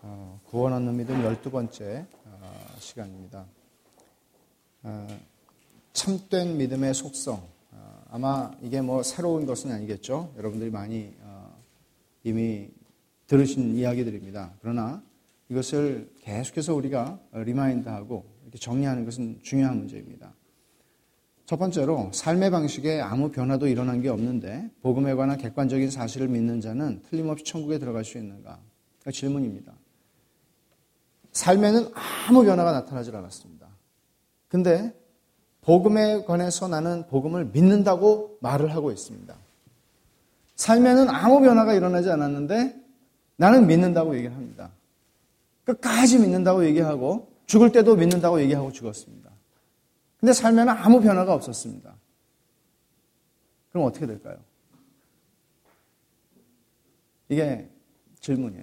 구원 얻는 믿음 12번째 시간입니다. 참된 믿음의 속성. 아마 이게 뭐 새로운 것은 아니겠죠. 여러분들이 많이 이미 들으신 이야기들입니다. 그러나 이것을 계속해서 우리가 리마인드하고 이렇게 정리하는 것은 중요한 문제입니다. 첫 번째로 삶의 방식에 아무 변화도 일어난 게 없는데 복음에 관한 객관적인 사실을 믿는 자는 틀림없이 천국에 들어갈 수 있는가? 질문입니다. 삶에는 아무 변화가 나타나질 않았습니다. 근데 복음에 관해서 나는 복음을 믿는다고 말을 하고 있습니다. 삶에는 아무 변화가 일어나지 않았는데 나는 믿는다고 얘기를 합니다. 끝까지 믿는다고 얘기하고 죽을 때도 믿는다고 얘기하고 죽었습니다. 근데 삶에는 아무 변화가 없었습니다. 그럼 어떻게 될까요? 이게 질문이에요.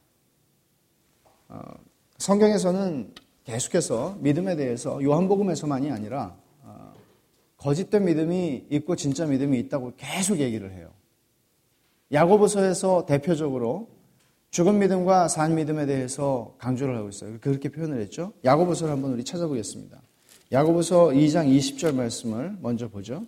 성경에서는 계속해서 믿음에 대해서 요한복음에서만이 아니라 거짓된 믿음이 있고 진짜 믿음이 있다고 계속 얘기를 해요. 야고보서에서 대표적으로 죽은 믿음과 산 믿음에 대해서 강조를 하고 있어요. 그렇게 표현을 했죠. 야고보서를 한번 우리 찾아보겠습니다. 야고보서 2장 20절 말씀을 먼저 보죠.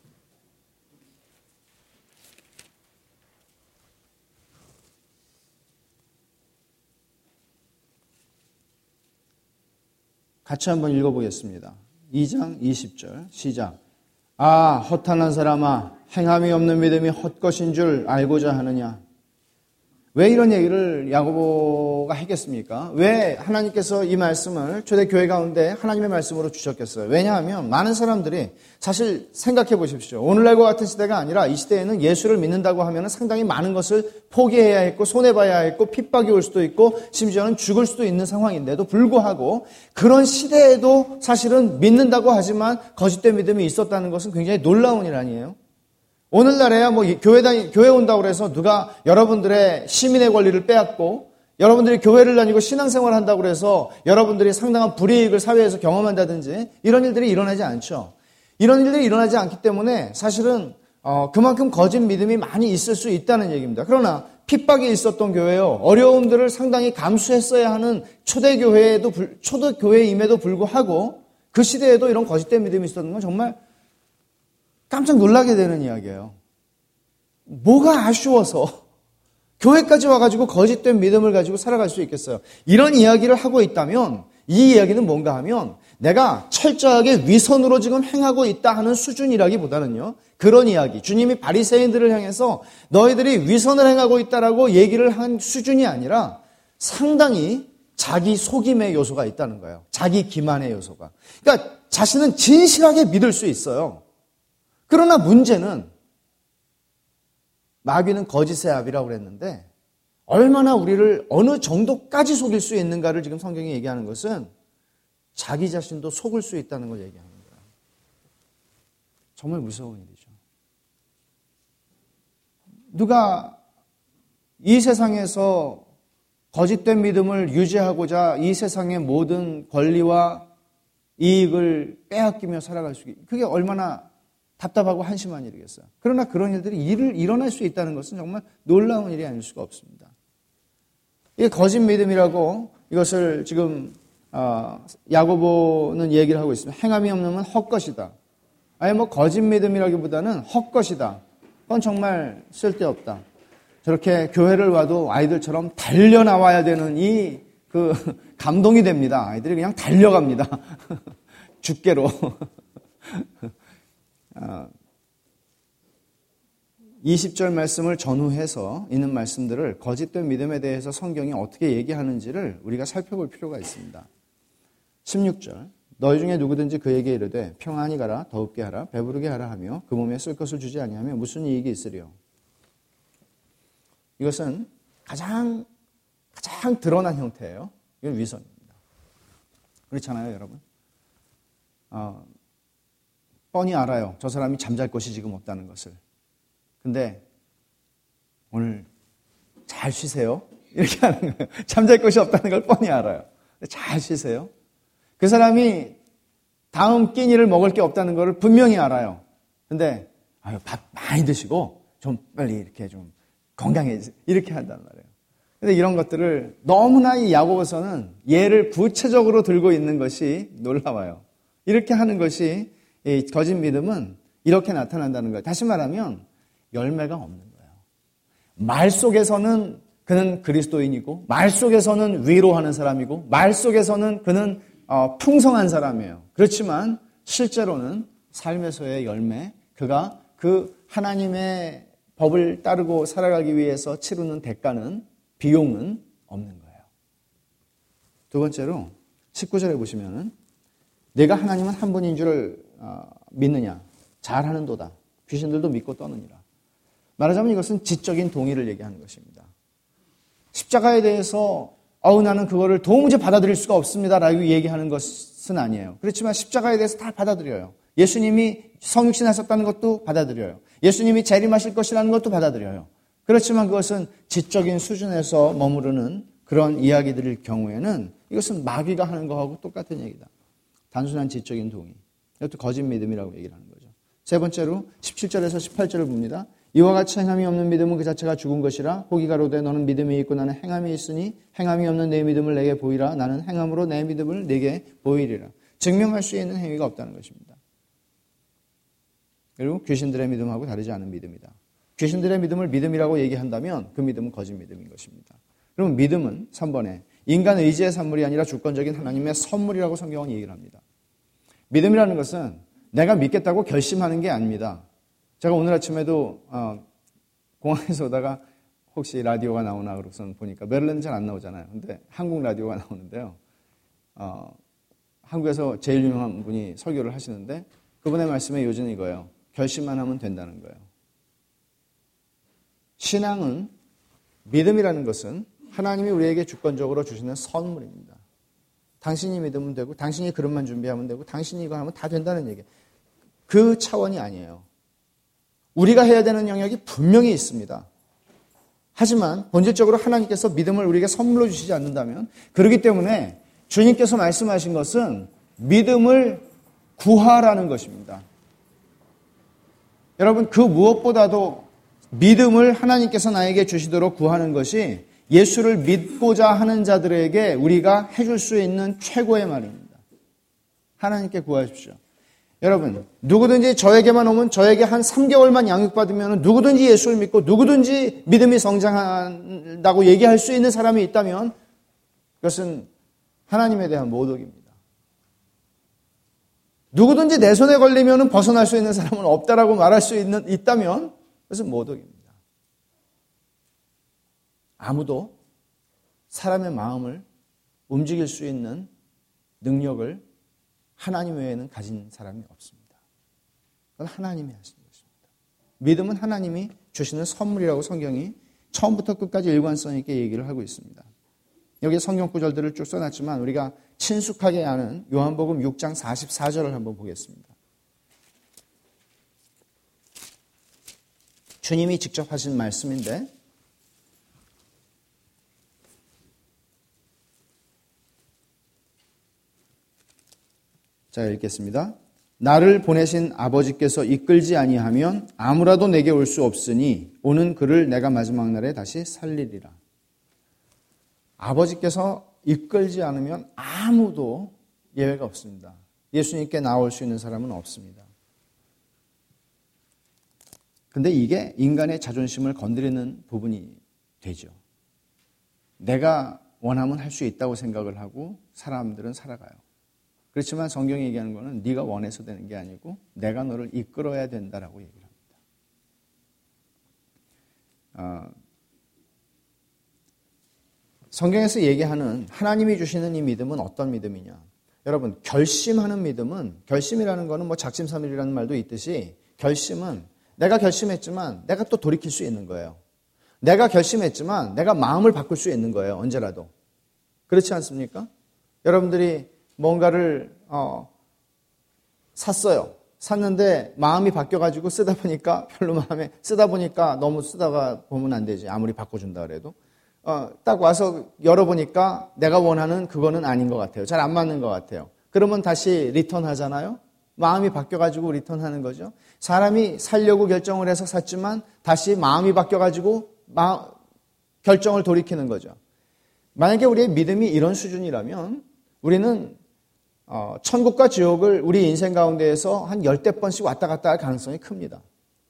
같이 한번 읽어보겠습니다. 2장 20절 시작. 아, 허탄한 사람아, 행함이 없는 믿음이 헛것인 줄 알고자 하느냐. 왜 이런 얘기를 야고보가 했겠습니까? 왜 하나님께서 이 말씀을 초대교회 가운데 하나님의 말씀으로 주셨겠어요? 왜냐하면 많은 사람들이 사실 생각해 보십시오. 오늘날과 같은 시대가 아니라 이 시대에는 예수를 믿는다고 하면 상당히 많은 것을 포기해야 했고 손해봐야 했고 핍박이 올 수도 있고 심지어는 죽을 수도 있는 상황인데도 불구하고 그런 시대에도 사실은 믿는다고 하지만 거짓된 믿음이 있었다는 것은 굉장히 놀라운 일 아니에요? 오늘날에야 뭐 교회 온다고 해서 누가 여러분들의 시민의 권리를 빼앗고 여러분들이 교회를 다니고 신앙생활을 한다고 해서 여러분들이 상당한 불이익을 사회에서 경험한다든지 이런 일들이 일어나지 않죠. 이런 일들이 일어나지 않기 때문에 사실은 그만큼 거짓 믿음이 많이 있을 수 있다는 얘기입니다. 그러나 핍박이 있었던 교회요. 어려움들을 상당히 감수했어야 하는 초대교회임에도 불구하고 그 시대에도 이런 거짓된 믿음이 있었던 건 정말 깜짝 놀라게 되는 이야기예요. 뭐가 아쉬워서 교회까지 와가지고 거짓된 믿음을 가지고 살아갈 수 있겠어요? 이런 이야기를 하고 있다면 이 이야기는 뭔가 하면 내가 철저하게 위선으로 지금 행하고 있다 하는 수준이라기보다는요. 그런 이야기, 주님이 바리새인들을 향해서 너희들이 위선을 행하고 있다라고 얘기를 한 수준이 아니라 상당히 자기 속임의 요소가 있다는 거예요. 자기 기만의 요소가. 그러니까 자신은 진실하게 믿을 수 있어요. 그러나 문제는 마귀는 거짓의 아비라고 그랬는데 얼마나 우리를 어느 정도까지 속일 수 있는가를 지금 성경이 얘기하는 것은 자기 자신도 속을 수 있다는 걸 얘기하는 거예요. 정말 무서운 일이죠. 누가 이 세상에서 거짓된 믿음을 유지하고자 이 세상의 모든 권리와 이익을 빼앗기며 살아갈 수 있게 그게 얼마나 답답하고 한심한 일이겠어요. 그러나 그런 일들이 일어날 수 있다는 것은 정말 놀라운 일이 아닐 수가 없습니다. 이게 거짓 믿음이라고 이것을 지금 야고보는 얘기를 하고 있습니다. 행함이 없는 헛것이다. 아예 뭐 거짓 믿음이라기보다는 헛것이다. 그건 정말 쓸데없다. 저렇게 교회를 와도 아이들처럼 달려나와야 되는 그 감동이 됩니다. 아이들이 그냥 달려갑니다. 죽게로. 20절 말씀을 전후해서 있는 말씀들을 거짓된 믿음에 대해서 성경이 어떻게 얘기하는지를 우리가 살펴볼 필요가 있습니다. 16절 너희 중에 누구든지 그에게 이르되 평안히 가라 더웁게 하라 배부르게 하라 하며 그 몸에 쓸 것을 주지 아니하며 무슨 이익이 있으리요. 이것은 가장 드러난 형태예요. 이건 위선입니다. 그렇잖아요, 여러분. 뻔히 알아요. 저 사람이 잠잘 곳이 지금 없다는 것을. 근데 오늘 잘 쉬세요. 이렇게 하는 거예요. 잠잘 곳이 없다는 걸 뻔히 알아요. 잘 쉬세요. 그 사람이 다음 끼니를 먹을 게 없다는 걸 분명히 알아요. 근데 밥 많이 드시고 좀 빨리 이렇게 좀 건강해지세요. 이렇게 한단 말이에요. 근데 이런 것들을 너무나 이 야고보서는 예를 구체적으로 들고 있는 것이 놀라워요. 이렇게 하는 것이 이 거짓 믿음은 이렇게 나타난다는 거예요. 다시 말하면 열매가 없는 거예요. 말 속에서는 그는 그리스도인이고, 말 속에서는 위로하는 사람이고, 말 속에서는 그는 풍성한 사람이에요. 그렇지만 실제로는 삶에서의 열매, 그가 그 하나님의 법을 따르고 살아가기 위해서 치르는 대가는, 비용은 없는 거예요. 두 번째로 19절에 보시면은 내가 하나님은 한 분인 줄을 믿느냐? 잘하는도다. 귀신들도 믿고 떠느니라. 말하자면 이것은 지적인 동의를 얘기하는 것입니다. 십자가에 대해서 나는 그거를 도무지 받아들일 수가 없습니다 라고 얘기하는 것은 아니에요. 그렇지만 십자가에 대해서 다 받아들여요. 예수님이 성육신 하셨다는 것도 받아들여요. 예수님이 재림하실 것이라는 것도 받아들여요. 그렇지만 그것은 지적인 수준에서 머무르는 그런 이야기들일 경우에는 이것은 마귀가 하는 거하고 똑같은 얘기다. 단순한 지적인 동의. 이것도 거짓 믿음이라고 얘기를 하는 거죠. 세 번째로 17절에서 18절을 봅니다. 이와 같이 행함이 없는 믿음은 그 자체가 죽은 것이라. 호기가로되 너는 믿음이 있고 나는 행함이 있으니 행함이 없는 내 믿음을 내게 보이라. 나는 행함으로 내 믿음을 내게 보이리라. 증명할 수 있는 행위가 없다는 것입니다. 그리고 귀신들의 믿음하고 다르지 않은 믿음이다. 귀신들의 믿음을 믿음이라고 얘기한다면 그 믿음은 거짓 믿음인 것입니다. 그럼 믿음은 3번에 인간 의지의 산물이 아니라 주권적인 하나님의 선물이라고 성경은 얘기를 합니다. 믿음이라는 것은 내가 믿겠다고 결심하는 게 아닙니다. 제가 오늘 아침에도 공항에서 오다가 혹시 라디오가 나오나 그러고서 보니까 메릴랜드 잘 안 나오잖아요. 근데 한국 라디오가 나오는데요. 한국에서 제일 유명한 분이 설교를 하시는데 그분의 말씀의 요지는 이거예요. 결심만 하면 된다는 거예요. 신앙은, 믿음이라는 것은 하나님이 우리에게 주권적으로 주시는 선물입니다. 당신이 믿으면 되고 당신이 그릇만 준비하면 되고 당신이 이거 하면 다 된다는 얘기예요. 그 차원이 아니에요. 우리가 해야 되는 영역이 분명히 있습니다. 하지만 본질적으로 하나님께서 믿음을 우리에게 선물로 주시지 않는다면, 그렇기 때문에 주님께서 말씀하신 것은 믿음을 구하라는 것입니다. 여러분, 그 무엇보다도 믿음을 하나님께서 나에게 주시도록 구하는 것이 예수를 믿고자 하는 자들에게 우리가 해줄 수 있는 최고의 말입니다. 하나님께 구하십시오. 여러분, 누구든지 저에게만 오면 저에게 한 3개월만 양육받으면 누구든지 예수를 믿고 누구든지 믿음이 성장한다고 얘기할 수 있는 사람이 있다면 그것은 하나님에 대한 모독입니다. 누구든지 내 손에 걸리면 벗어날 수 있는 사람은 없다라고 말할 수 있다면 그것은 모독입니다. 아무도 사람의 마음을 움직일 수 있는 능력을 하나님 외에는 가진 사람이 없습니다. 그건 하나님이 하시는 것입니다. 믿음은 하나님이 주시는 선물이라고 성경이 처음부터 끝까지 일관성 있게 얘기를 하고 있습니다. 여기 성경 구절들을 쭉 써놨지만 우리가 친숙하게 아는 요한복음 6장 44절을 한번 보겠습니다. 주님이 직접 하신 말씀인데 자, 읽겠습니다. 나를 보내신 아버지께서 이끌지 아니하면 아무라도 내게 올 수 없으니 오는 그를 내가 마지막 날에 다시 살리리라. 아버지께서 이끌지 않으면 아무도 예외가 없습니다. 예수님께 나올 수 있는 사람은 없습니다. 근데 이게 인간의 자존심을 건드리는 부분이 되죠. 내가 원하면 할 수 있다고 생각을 하고 사람들은 살아가요. 그렇지만 성경이 얘기하는 거는 네가 원해서 되는 게 아니고 내가 너를 이끌어야 된다라고 얘기를 합니다. 성경에서 얘기하는 하나님이 주시는 이 믿음은 어떤 믿음이냐? 여러분, 결심하는 믿음은, 결심이라는 거는 뭐 작심삼일이라는 말도 있듯이 결심은 내가 결심했지만 내가 또 돌이킬 수 있는 거예요. 내가 결심했지만 내가 마음을 바꿀 수 있는 거예요. 언제라도. 그렇지 않습니까? 여러분들이 뭔가를 샀어요. 샀는데 마음이 바뀌어가지고 쓰다 보니까 별로 마음에 쓰다 보니까 너무 쓰다가 보면 안 되지. 아무리 바꿔준다 그래도. 딱 와서 열어보니까 내가 원하는 그거는 아닌 것 같아요. 잘 안 맞는 것 같아요. 그러면 다시 리턴하잖아요. 마음이 바뀌어가지고 리턴하는 거죠. 사람이 살려고 결정을 해서 샀지만 다시 마음이 바뀌어가지고 결정을 돌이키는 거죠. 만약에 우리의 믿음이 이런 수준이라면 우리는 천국과 지옥을 우리 인생 가운데에서 한 10대 번씩 왔다 갔다 할 가능성이 큽니다.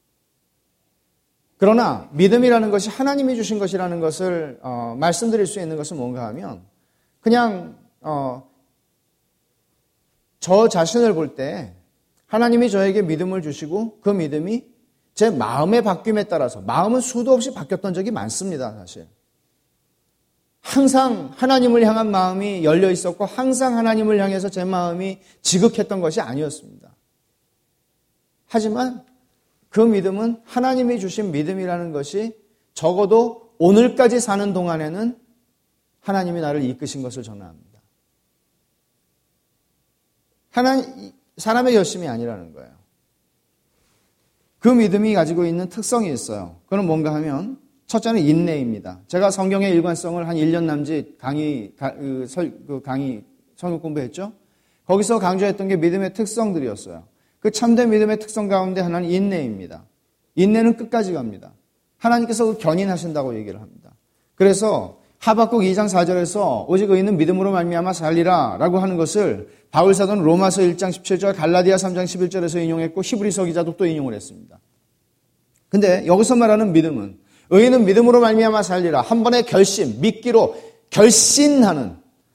그러나 믿음이라는 것이 하나님이 주신 것이라는 것을 말씀드릴 수 있는 것은 뭔가 하면 그냥 저 자신을 볼 때 하나님이 저에게 믿음을 주시고 그 믿음이 제 마음의 바뀜에 따라서 마음은 수도 없이 바뀌었던 적이 많습니다. 사실. 항상 하나님을 향한 마음이 열려 있었고 항상 하나님을 향해서 제 마음이 지극했던 것이 아니었습니다. 하지만 그 믿음은 하나님이 주신 믿음이라는 것이 적어도 오늘까지 사는 동안에는 하나님이 나를 이끄신 것을 전합니다. 사람의 열심이 아니라는 거예요. 그 믿음이 가지고 있는 특성이 있어요. 그건 뭔가 하면 첫째는 인내입니다. 제가 성경의 일관성을 한 1년 남짓 성경 공부했죠. 거기서 강조했던 게 믿음의 특성들이었어요. 그 참된 믿음의 특성 가운데 하나는 인내입니다. 인내는 끝까지 갑니다. 하나님께서 그 견인하신다고 얘기를 합니다. 그래서 하박국 2장 4절에서 오직 의인은 믿음으로 말미암아 살리라 라고 하는 것을 바울 사도는 로마서 1장 17절, 갈라디아 3장 11절에서 인용했고 히브리서 기자도 또 인용을 했습니다. 근데 여기서 말하는 믿음은 의인은 믿음으로 말미암아 살리라. 한 번의 결심, 믿기로 결신하는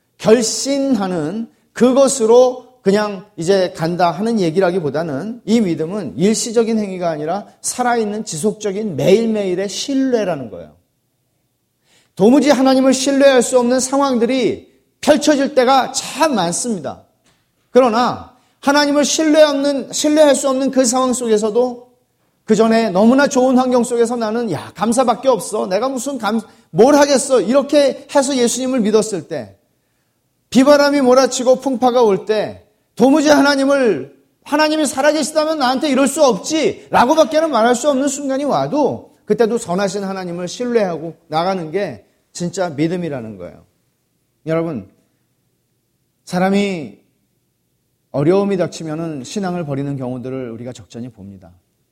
그것으로 그냥 이제 간다 하는 얘기라기보다는 이 믿음은 일시적인 행위가 아니라 살아있는 지속적인 매일매일의 신뢰라는 거예요. 도무지 하나님을 신뢰할 수 없는 상황들이 펼쳐질 때가 참 많습니다. 그러나 하나님을 신뢰할 수 없는 그 상황 속에서도 그 전에 너무나 좋은 환경 속에서 나는 감사밖에 없어. 내가 뭘 하겠어. 이렇게 해서 예수님을 믿었을 때 비바람이 몰아치고 풍파가 올 때 도무지 하나님이 살아계시다면 나한테 이럴 수 없지 라고밖에는 말할 수 없는 순간이 와도 그때도 선하신 하나님을 신뢰하고 나가는 게 진짜 믿음이라는 거예요. 여러분, 사람이 어려움이 닥치면은 신앙을 버리는 경우들을 우리가 적잖이 봅니다.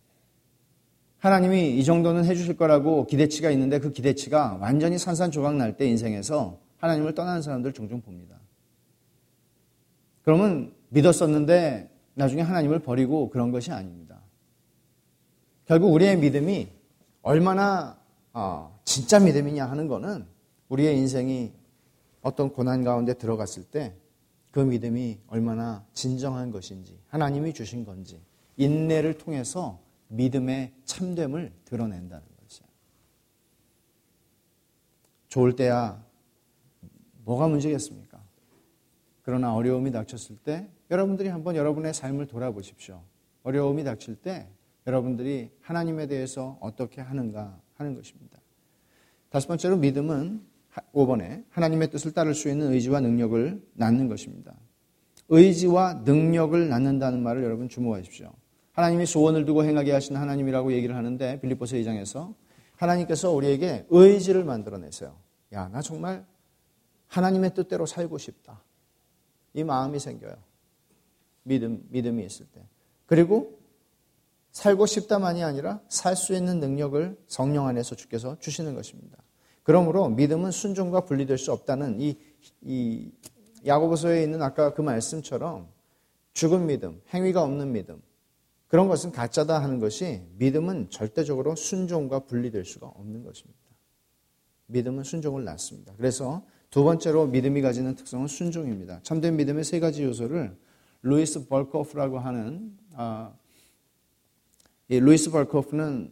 하나님이 이 정도는 해주실 거라고 기대치가 있는데 그 기대치가 완전히 산산조각 날 때 인생에서 하나님을 떠나는 사람들 종종 봅니다. 그러면 믿었었는데 나중에 하나님을 버리고 그런 것이 아닙니다. 결국 우리의 믿음이 얼마나 진짜 믿음이냐 하는 거는 우리의 인생이 어떤 고난 가운데 들어갔을 때 그 믿음이 얼마나 진정한 것인지 하나님이 주신 건지 인내를 통해서 믿음의 참됨을 드러낸다는 거죠. 좋을 때야 뭐가 문제겠습니까? 그러나 어려움이 닥쳤을 때 여러분들이 한번 여러분의 삶을 돌아보십시오. 어려움이 닥칠 때 여러분들이 하나님에 대해서 어떻게 하는가 하는 것입니다. 다섯 번째로 믿음은 5번에 하나님의 뜻을 따를 수 있는 의지와 능력을 낳는 것입니다. 의지와 능력을 낳는다는 말을 여러분 주목하십시오. 하나님이 소원을 두고 행하게 하신 하나님이라고 얘기를 하는데 빌립보서 2장에서 하나님께서 우리에게 의지를 만들어내세요. 나 정말 하나님의 뜻대로 살고 싶다. 이 마음이 생겨요. 믿음이 있을 때. 그리고 살고 싶다만이 아니라 살 수 있는 능력을 성령 안에서 주께서 주시는 것입니다. 그러므로 믿음은 순종과 분리될 수 없다는 이 야고보서에 있는 아까 그 말씀처럼 죽은 믿음, 행위가 없는 믿음, 그런 것은 가짜다 하는 것이 믿음은 절대적으로 순종과 분리될 수가 없는 것입니다. 믿음은 순종을 낳습니다. 그래서 두 번째로 믿음이 가지는 특성은 순종입니다. 참된 믿음의 세 가지 요소를 루이스 벌코프라고 하는 이 루이스 벌코프는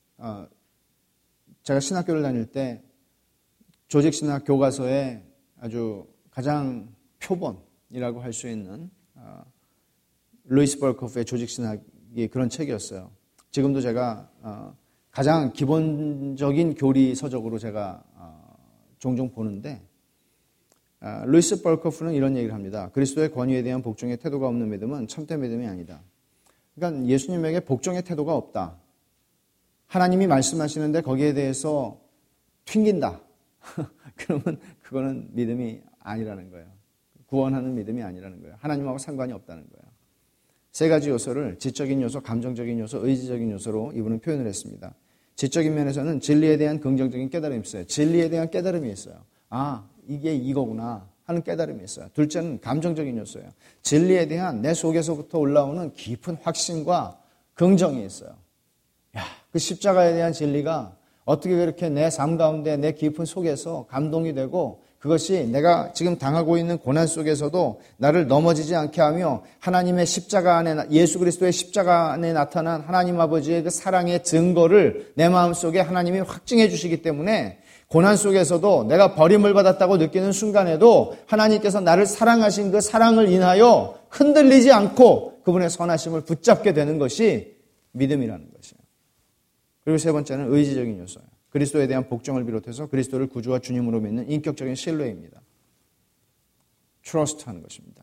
제가 신학교를 다닐 때 조직신학 교과서에 아주 가장 표본이라고 할 수 있는 루이스 벌코프의 조직신학이 그런 책이었어요. 지금도 제가 가장 기본적인 교리 서적으로 제가 종종 보는데 루이스 벌코프는 이런 얘기를 합니다. 그리스도의 권위에 대한 복종의 태도가 없는 믿음은 참된 믿음이 아니다. 그러니까 예수님에게 복종의 태도가 없다. 하나님이 말씀하시는데 거기에 대해서 튕긴다. 그러면 그거는 믿음이 아니라는 거예요. 구원하는 믿음이 아니라는 거예요. 하나님하고 상관이 없다는 거예요. 세 가지 요소를 지적인 요소, 감정적인 요소, 의지적인 요소로 이분은 표현을 했습니다. 지적인 면에서는 진리에 대한 긍정적인 깨달음이 있어요. 진리에 대한 깨달음이 있어요. 아, 이게 이거구나 하는 깨달음이 있어요. 둘째는 감정적인 요소예요. 진리에 대한 내 속에서부터 올라오는 깊은 확신과 긍정이 있어요. 야, 그 십자가에 대한 진리가 어떻게 그렇게 내 삶 가운데 내 깊은 속에서 감동이 되고 그것이 내가 지금 당하고 있는 고난 속에서도 나를 넘어지지 않게 하며 하나님의 십자가 안에, 예수 그리스도의 십자가 안에 나타난 하나님 아버지의 그 사랑의 증거를 내 마음속에 하나님이 확증해 주시기 때문에 고난 속에서도 내가 버림을 받았다고 느끼는 순간에도 하나님께서 나를 사랑하신 그 사랑을 인하여 흔들리지 않고 그분의 선하심을 붙잡게 되는 것이 믿음이라는 것이에요. 그리고 세 번째는 의지적인 요소예요. 그리스도에 대한 복종을 비롯해서 그리스도를 구주와 주님으로 믿는 인격적인 신뢰입니다. 트러스트하는 것입니다.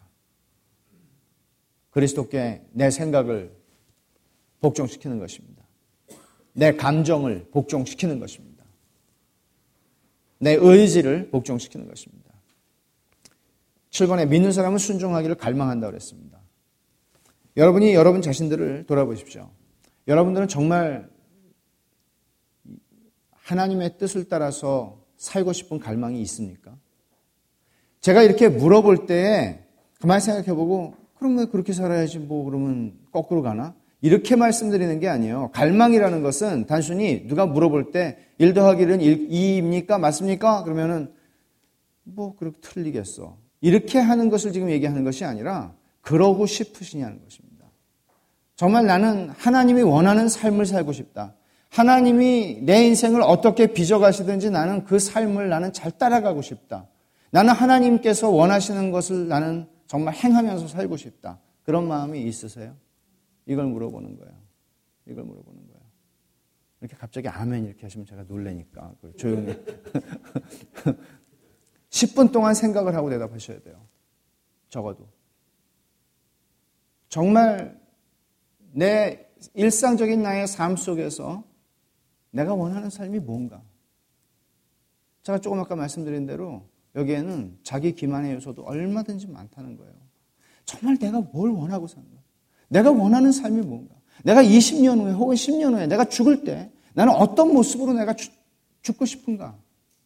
그리스도께 내 생각을 복종시키는 것입니다. 내 감정을 복종시키는 것입니다. 내 의지를 복종시키는 것입니다. 7번에 믿는 사람은 순종하기를 갈망한다고 그랬습니다. 여러분이 여러분 자신들을 돌아보십시오. 여러분들은 정말 하나님의 뜻을 따라서 살고 싶은 갈망이 있습니까? 제가 이렇게 물어볼 때 가만히 생각해보고 그럼 왜 그렇게 살아야지 뭐 그러면 거꾸로 가나? 이렇게 말씀드리는 게 아니에요. 갈망이라는 것은 단순히 누가 물어볼 때 1 더하기 1은 2입니까? 맞습니까? 그러면은 뭐 그렇게 틀리겠어. 이렇게 하는 것을 지금 얘기하는 것이 아니라 그러고 싶으시냐는 것입니다. 정말 나는 하나님이 원하는 삶을 살고 싶다. 하나님이 내 인생을 어떻게 빚어가시든지 나는 그 삶을 나는 잘 따라가고 싶다. 나는 하나님께서 원하시는 것을 나는 정말 행하면서 살고 싶다. 그런 마음이 있으세요? 이걸 물어보는 거예요. 이걸 물어보는 거예요. 이렇게 갑자기 아멘 이렇게 하시면 제가 놀라니까 조용히 10분 동안 생각을 하고 대답하셔야 돼요. 적어도. 정말 내 일상적인 나의 삶 속에서 내가 원하는 삶이 뭔가? 제가 조금 아까 말씀드린 대로 여기에는 자기 기만의 요소도 얼마든지 많다는 거예요. 정말 내가 뭘 원하고 사는 거야? 내가 원하는 삶이 뭔가? 내가 20년 후에 혹은 10년 후에 내가 죽을 때 나는 어떤 모습으로 내가 죽고 싶은가?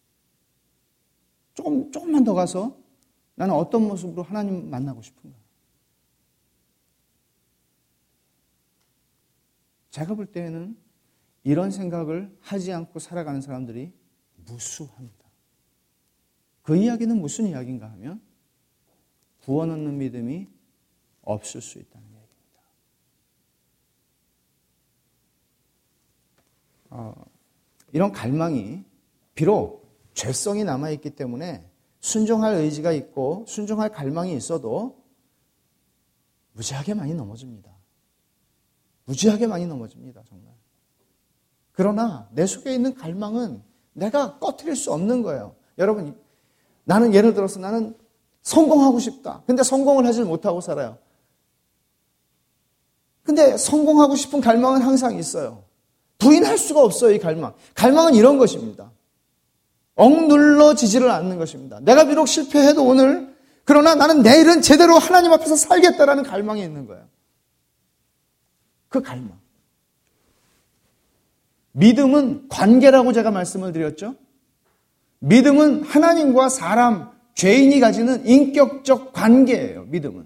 조금만 더 가서 나는 어떤 모습으로 하나님 만나고 싶은가? 제가 볼 때에는 이런 생각을 하지 않고 살아가는 사람들이 무수합니다. 그 이야기는 무슨 이야기인가 하면 구원 얻는 믿음이 없을 수 있다는 얘기입니다. 이런 갈망이 비록 죄성이 남아있기 때문에 순종할 의지가 있고 순종할 갈망이 있어도 무지하게 많이 넘어집니다. 무지하게 많이 넘어집니다. 정말. 그러나 내 속에 있는 갈망은 내가 꺼트릴 수 없는 거예요. 여러분, 나는 예를 들어서 나는 성공하고 싶다. 근데 성공을 하질 못하고 살아요. 근데 성공하고 싶은 갈망은 항상 있어요. 부인할 수가 없어요, 이 갈망. 갈망은 이런 것입니다. 억눌러지지를 않는 것입니다. 내가 비록 실패해도 오늘, 그러나 나는 내일은 제대로 하나님 앞에서 살겠다라는 갈망이 있는 거예요. 그 갈망. 믿음은 관계라고 제가 말씀을 드렸죠. 믿음은 하나님과 사람, 죄인이 가지는 인격적 관계예요. 믿음은.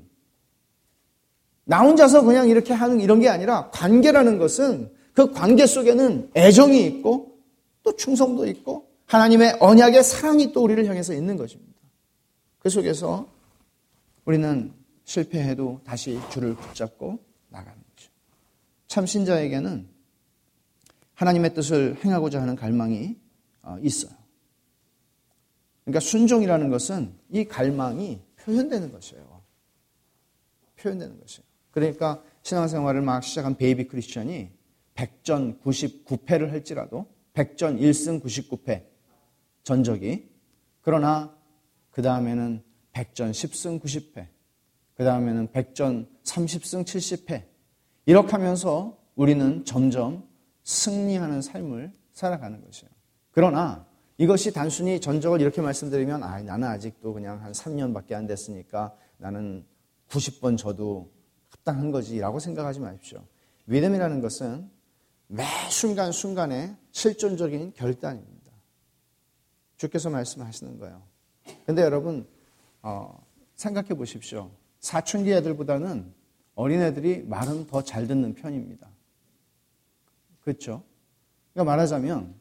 나 혼자서 그냥 이렇게 하는 이런 게 아니라 관계라는 것은 그 관계 속에는 애정이 있고 또 충성도 있고 하나님의 언약의 사랑이 또 우리를 향해서 있는 것입니다. 그 속에서 우리는 실패해도 다시 줄을 붙잡고 나가는 거죠. 참 신자에게는 하나님의 뜻을 행하고자 하는 갈망이 있어요. 그러니까 순종이라는 것은 이 갈망이 표현되는 것이에요. 표현되는 것이에요. 그러니까 신앙생활을 막 시작한 베이비 크리스천이 100전 99패를 할지라도 100전 1승 99패 전적이, 그러나 그 다음에는 100전 10승 90패, 그 다음에는 100전 30승 70패, 이렇게 하면서 우리는 점점 승리하는 삶을 살아가는 것이에요. 그러나 이것이 단순히 전적을 이렇게 말씀드리면 나는 아직도 그냥 한 3년밖에 안 됐으니까 나는 90번 져도 합당한 거지라고 생각하지 마십시오. 믿음이라는 것은 매 순간순간의 실존적인 결단입니다. 주께서 말씀하시는 거예요. 근데 여러분 생각해 보십시오. 사춘기 애들보다는 어린애들이 말은 더 잘 듣는 편입니다. 그렇죠? 그러니까 말하자면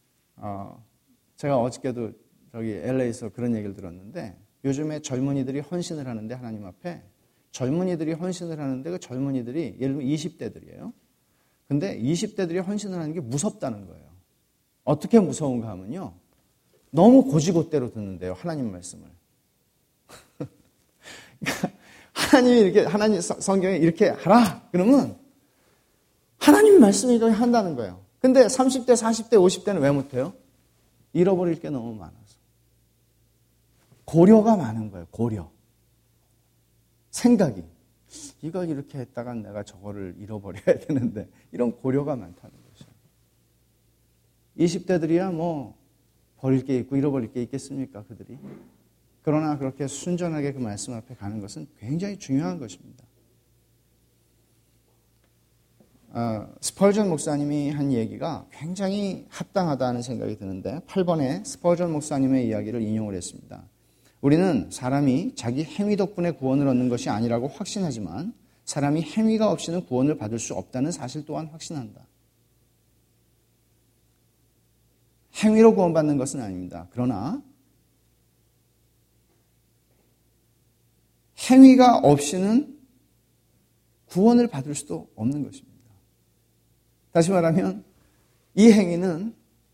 제가 어저께도 저기 LA에서 그런 얘기를 들었는데 요즘에 젊은이들이 헌신을 하는데 하나님 앞에 젊은이들이 헌신을 하는데 그 젊은이들이 예를 들면 20대들이에요. 근데 20대들이 헌신을 하는 게 무섭다는 거예요. 어떻게 무서운가 하면요. 너무 고지고대로 듣는데요. 하나님 말씀을. 그러니까 하나님이 이렇게 하나님 성경에 이렇게 하라 그러면 하나님 말씀이 이렇게 한다는 거예요. 근데 30대, 40대, 50대는 왜 못해요? 잃어버릴 게 너무 많아서. 고려가 많은 거예요. 고려. 생각이. 이걸 이렇게 했다가 내가 저거를 잃어버려야 되는데 이런 고려가 많다는 거죠. 20대들이야 뭐 버릴 게 있고 잃어버릴 게 있겠습니까? 그들이. 그러나 그렇게 순전하게 그 말씀 앞에 가는 것은 굉장히 중요한 것입니다. 스펄전 목사님이 한 얘기가 굉장히 합당하다는 생각이 드는데 8번에 스펄전 목사님의 이야기를 인용을 했습니다. 우리는 사람이 자기 행위 덕분에 구원을 얻는 것이 아니라고 확신하지만 사람이 행위가 없이는 구원을 받을 수 없다는 사실 또한 확신한다. 행위로 구원받는 것은 아닙니다. 그러나 행위가 없이는 구원을 받을 수도 없는 것입니다. 다시 말하면 이 행위는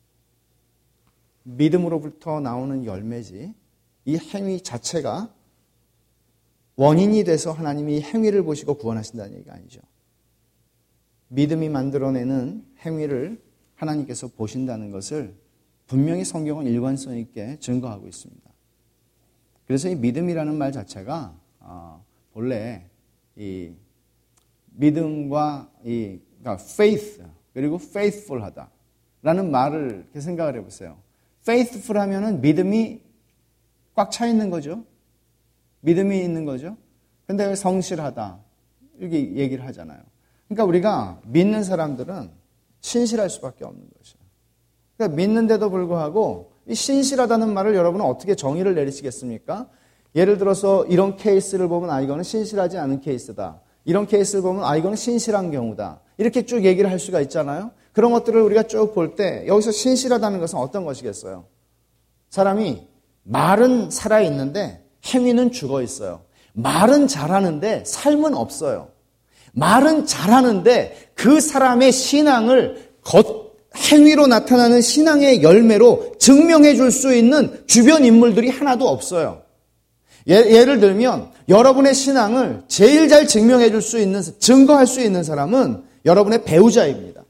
믿음으로부터 나오는 열매지 이 행위 자체가 원인이 돼서 하나님이 행위를 보시고 구원하신다는 얘기가 아니죠. 믿음이 만들어내는 행위를 하나님께서 보신다는 것을 분명히 성경은 일관성 있게 증거하고 있습니다. 그래서 이 믿음이라는 말 자체가 본래 이 믿음과 그러니까 faith 그리고 faithful하다라는 말을 이렇게 생각을 해보세요. faithful 하면은 믿음이 꽉 차 있는 거죠. 믿음이 있는 거죠. 근데 왜 성실하다 이렇게 얘기를 하잖아요. 그러니까 우리가 믿는 사람들은 신실할 수밖에 없는 거죠. 그러니까 믿는데도 불구하고 이 신실하다는 말을 여러분은 어떻게 정의를 내리시겠습니까? 예를 들어서 이런 케이스를 보면 이거는 신실하지 않은 케이스다. 이런 케이스를 보면 이거는 신실한 경우다. 이렇게 쭉 얘기를 할 수가 있잖아요. 그런 것들을 우리가 쭉 볼 때 여기서 신실하다는 것은 어떤 것이겠어요? 사람이 말은 살아있는데 행위는 죽어있어요. 말은 잘하는데 삶은 없어요. 말은 잘하는데 그 사람의 신앙을 행위로 나타나는 신앙의 열매로 증명해 줄 수 있는 주변 인물들이 하나도 없어요. 예를 들면 여러분의 신앙을 제일 잘 증명해 줄 수 있는, 증거할 수 있는 사람은 여러분의 배우자입니다.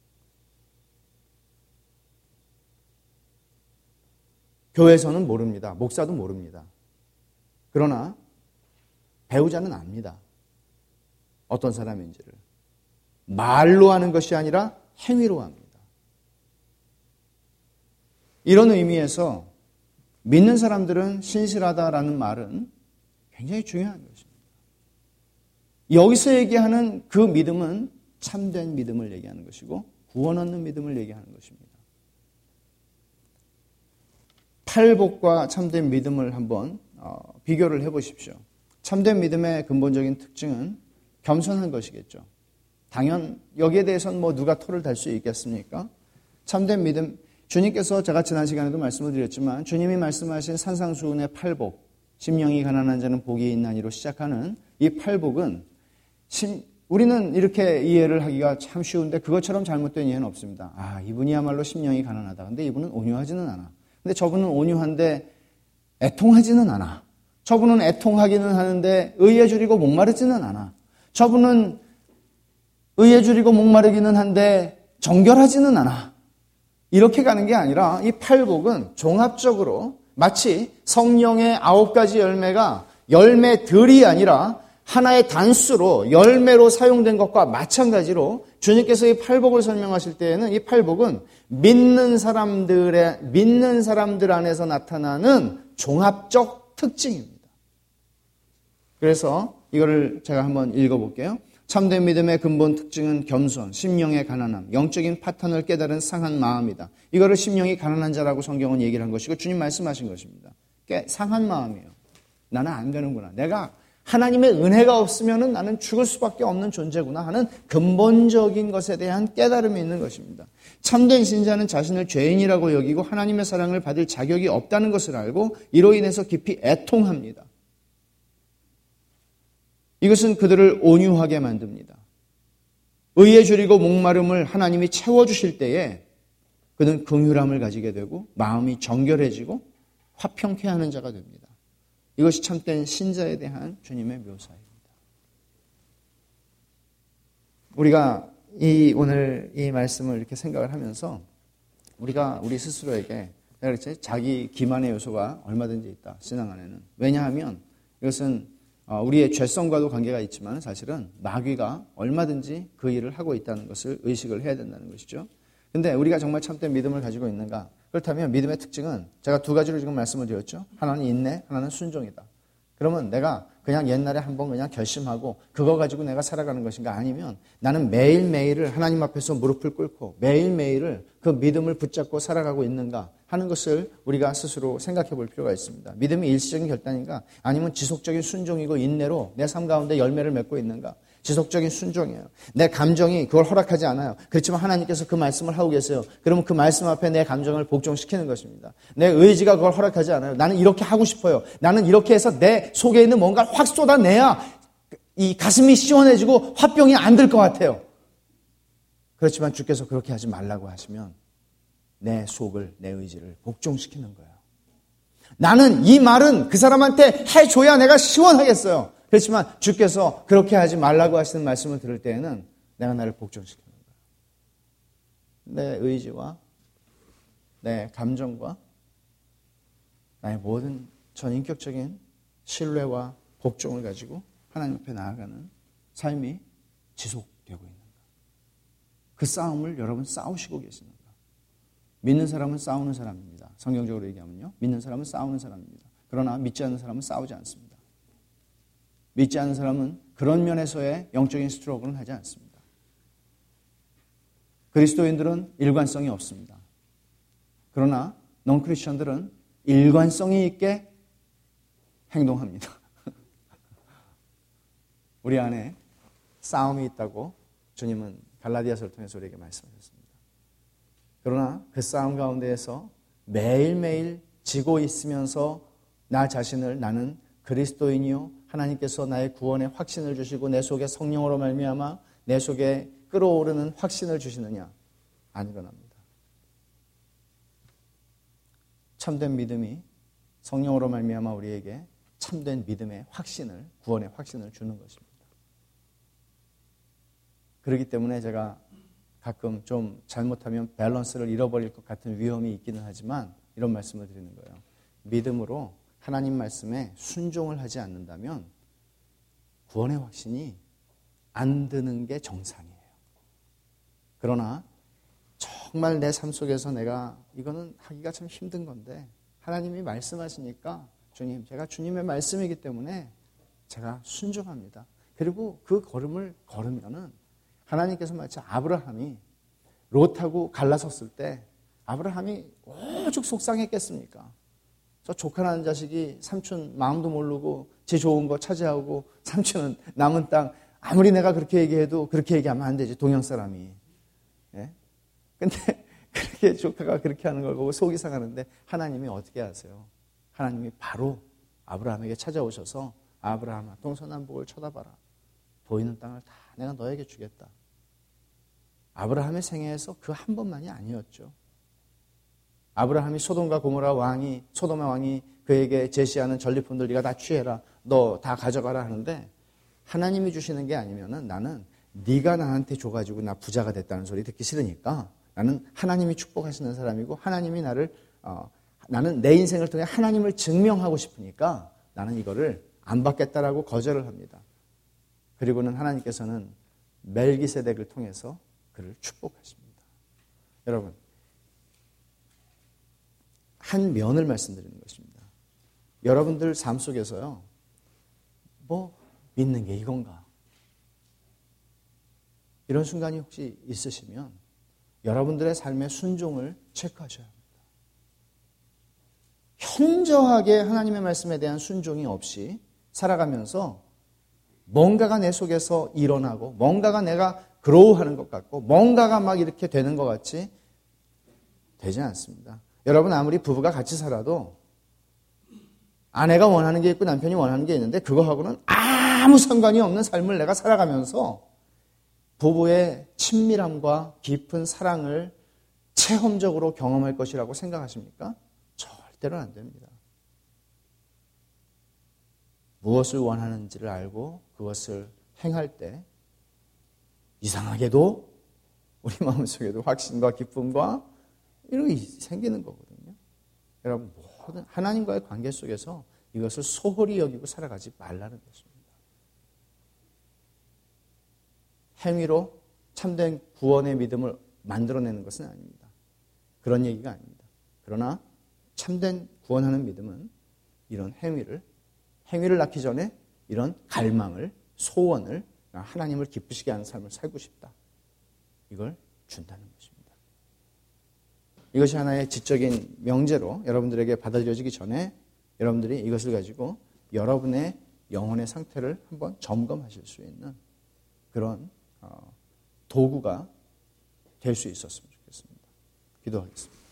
교회에서는 모릅니다. 목사도 모릅니다. 그러나 배우자는 압니다. 어떤 사람인지를. 말로 하는 것이 아니라 행위로 합니다. 이런 의미에서 믿는 사람들은 신실하다라는 말은 굉장히 중요한 것입니다. 여기서 얘기하는 그 믿음은 참된 믿음을 얘기하는 것이고 구원 얻는 믿음을 얘기하는 것입니다. 팔복과 참된 믿음을 한번 비교를 해보십시오. 참된 믿음의 근본적인 특징은 겸손한 것이겠죠. 당연 여기에 대해서는 누가 토를 달 수 있겠습니까? 참된 믿음, 주님께서 제가 지난 시간에도 말씀을 드렸지만 주님이 말씀하신 산상수훈의 팔복, 심령이 가난한 자는 복이 있나니로 시작하는 이 팔복은 우리는 이렇게 이해를 하기가 참 쉬운데 그것처럼 잘못된 이해는 없습니다. 이분이야말로 심령이 가난하다. 근데 이분은 온유하지는 않아. 근데 저분은 온유한데 애통하지는 않아. 저분은 애통하기는 하는데 의에 줄이고 목마르지는 않아. 저분은 의에 줄이고 목마르기는 한데 정결하지는 않아. 이렇게 가는 게 아니라 이 팔복은 종합적으로 마치 성령의 9가지 열매가 열매들이 아니라 하나의 단수로 열매로 사용된 것과 마찬가지로 주님께서 이 팔복을 설명하실 때에는 이 팔복은 믿는 사람들 안에서 나타나는 종합적 특징입니다. 그래서 이거를 제가 한번 읽어볼게요. 참된 믿음의 근본 특징은 겸손, 심령의 가난함, 영적인 파탄을 깨달은 상한 마음이다. 이거를 심령이 가난한 자라고 성경은 얘기를 한 것이고 주님 말씀하신 것입니다. 상한 마음이에요. 나는 안 되는구나. 내가 하나님의 은혜가 없으면 나는 죽을 수밖에 없는 존재구나 하는 근본적인 것에 대한 깨달음이 있는 것입니다. 참된 신자는 자신을 죄인이라고 여기고 하나님의 사랑을 받을 자격이 없다는 것을 알고 이로 인해서 깊이 애통합니다. 이것은 그들을 온유하게 만듭니다. 의에 줄이고 목마름을 하나님이 채워주실 때에 그는 긍휼함을 가지게 되고 마음이 정결해지고 화평케 하는 자가 됩니다. 이것이 참된 신자에 대한 주님의 묘사입니다. 우리가 오늘 이 말씀을 이렇게 생각을 하면서 우리가 우리 스스로에게 자기 기만의 요소가 얼마든지 있다. 신앙 안에는. 왜냐하면 이것은 우리의 죄성과도 관계가 있지만 사실은 마귀가 얼마든지 그 일을 하고 있다는 것을 의식을 해야 된다는 것이죠. 근데 우리가 정말 참된 믿음을 가지고 있는가? 그렇다면 믿음의 특징은 제가 두 가지로 지금 말씀을 드렸죠. 하나는 인내, 하나는 순종이다. 그러면 내가 그냥 옛날에 한번 그냥 결심하고 그거 가지고 내가 살아가는 것인가? 아니면 나는 매일매일을 하나님 앞에서 무릎을 꿇고 매일매일을 그 믿음을 붙잡고 살아가고 있는가 하는 것을 우리가 스스로 생각해 볼 필요가 있습니다. 믿음이 일시적인 결단인가? 아니면 지속적인 순종이고 인내로 내 삶 가운데 열매를 맺고 있는가? 지속적인 순종이에요. 내 감정이 그걸 허락하지 않아요. 그렇지만 하나님께서 그 말씀을 하고 계세요. 그러면 그 말씀 앞에 내 감정을 복종시키는 것입니다. 내 의지가 그걸 허락하지 않아요. 나는 이렇게 하고 싶어요. 나는 이렇게 해서 내 속에 있는 뭔가를 확 쏟아내야 이 가슴이 시원해지고 화병이 안 들 것 같아요. 그렇지만 주께서 그렇게 하지 말라고 하시면 내 속을, 내 의지를 복종시키는 거예요. 나는 이 말은 그 사람한테 해줘야 내가 시원하겠어요. 그렇지만 주께서 그렇게 하지 말라고 하시는 말씀을 들을 때에는 내가 나를 복종시키는 거예요. 내 의지와 내 감정과 나의 모든 전인격적인 신뢰와 복종을 가지고 하나님 앞에 나아가는 삶이 지속되고 있는 거예요. 그 싸움을 여러분 싸우시고 계시는 거예요. 믿는 사람은 싸우는 사람입니다. 성경적으로 얘기하면요. 믿는 사람은 싸우는 사람입니다. 그러나 믿지 않는 사람은 싸우지 않습니다. 믿지 않는 사람은 그런 면에서의 영적인 스트로크는 하지 않습니다. 그리스도인들은 일관성이 없습니다. 그러나 non-크리스천들은 일관성이 있게 행동합니다. 우리 안에 싸움이 있다고 주님은 갈라디아서를 통해서 우리에게 말씀하셨습니다. 그러나 그 싸움 가운데에서 매일매일 지고 있으면서 나 자신을 나는 그리스도인이요 하나님께서 나의 구원의 확신을 주시고 내 속에 성령으로 말미암아 내 속에 끓어오르는 확신을 주시느냐? 안 일어납니다. 참된 믿음이 성령으로 말미암아 우리에게 참된 믿음의 확신을, 구원의 확신을 주는 것입니다. 그렇기 때문에 제가 가끔 좀 잘못하면 밸런스를 잃어버릴 것 같은 위험이 있기는 하지만 이런 말씀을 드리는 거예요. 믿음으로 하나님 말씀에 순종을 하지 않는다면 구원의 확신이 안 드는 게 정상이에요. 그러나 정말 내 삶 속에서 내가 이거는 하기가 참 힘든 건데 하나님이 말씀하시니까 주님, 제가 주님의 말씀이기 때문에 제가 순종합니다. 그리고 그 걸음을 걸으면은 하나님께서 마치 아브라함이 롯하고 갈라섰을 때 아브라함이 오죽 속상했겠습니까? 저 조카라는 자식이 삼촌 마음도 모르고 제 좋은 거 차지하고 삼촌은 남은 땅 아무리 내가 그렇게 얘기해도 그렇게 얘기하면 안 되지 동양 사람이. 예? 근데 그렇게 조카가 그렇게 하는 걸 보고 속이 상하는데 하나님이 어떻게 하세요? 하나님이 바로 아브라함에게 찾아오셔서 아브라함아 동서남북을 쳐다봐라. 보이는 땅을 다 내가 너에게 주겠다. 아브라함의 생애에서 그 한 번만이 아니었죠. 아브라함이 소돔과 고모라 왕이 소돔의 왕이 그에게 제시하는 전리품들 네가 다 취해라. 너 다 가져가라 하는데 하나님이 주시는 게 아니면은 나는 네가 나한테 줘가지고 나 부자가 됐다는 소리 듣기 싫으니까 나는 하나님이 축복하시는 사람이고 하나님이 나는 내 인생을 통해 하나님을 증명하고 싶으니까 나는 이거를 안 받겠다라고 거절을 합니다. 그리고는 하나님께서는 멜기세덱을 통해서 그를 축복하십니다. 여러분, 한 면을 말씀드리는 것입니다. 여러분들 삶 속에서요, 뭐 믿는 게 이건가? 이런 순간이 혹시 있으시면 여러분들의 삶의 순종을 체크하셔야 합니다. 현저하게 하나님의 말씀에 대한 순종이 없이 살아가면서 뭔가가 내 속에서 일어나고 뭔가가 내가 그로우하는 것 같고 뭔가가 막 이렇게 되는 것 같이 되지 않습니다. 여러분 아무리 부부가 같이 살아도 아내가 원하는 게 있고 남편이 원하는 게 있는데 그거하고는 아무 상관이 없는 삶을 내가 살아가면서 부부의 친밀함과 깊은 사랑을 체험적으로 경험할 것이라고 생각하십니까? 절대로 안 됩니다. 무엇을 원하는지를 알고 그것을 행할 때 이상하게도 우리 마음속에도 확신과 기쁨과 이런 게 생기는 거거든요. 여러분 모든 하나님과의 관계 속에서 이것을 소홀히 여기고 살아가지 말라는 것입니다. 행위로 참된 구원의 믿음을 만들어내는 것은 아닙니다. 그런 얘기가 아닙니다. 그러나 참된 구원하는 믿음은 이런 행위를 낳기 전에 이런 갈망을, 소원을 하나님을 기쁘시게 하는 삶을 살고 싶다. 이걸 준다는 것입니다. 이것이 하나의 지적인 명제로 여러분들에게 받아들여지기 전에 여러분들이 이것을 가지고 여러분의 영혼의 상태를 한번 점검하실 수 있는 그런 도구가 될 수 있었으면 좋겠습니다. 기도하겠습니다.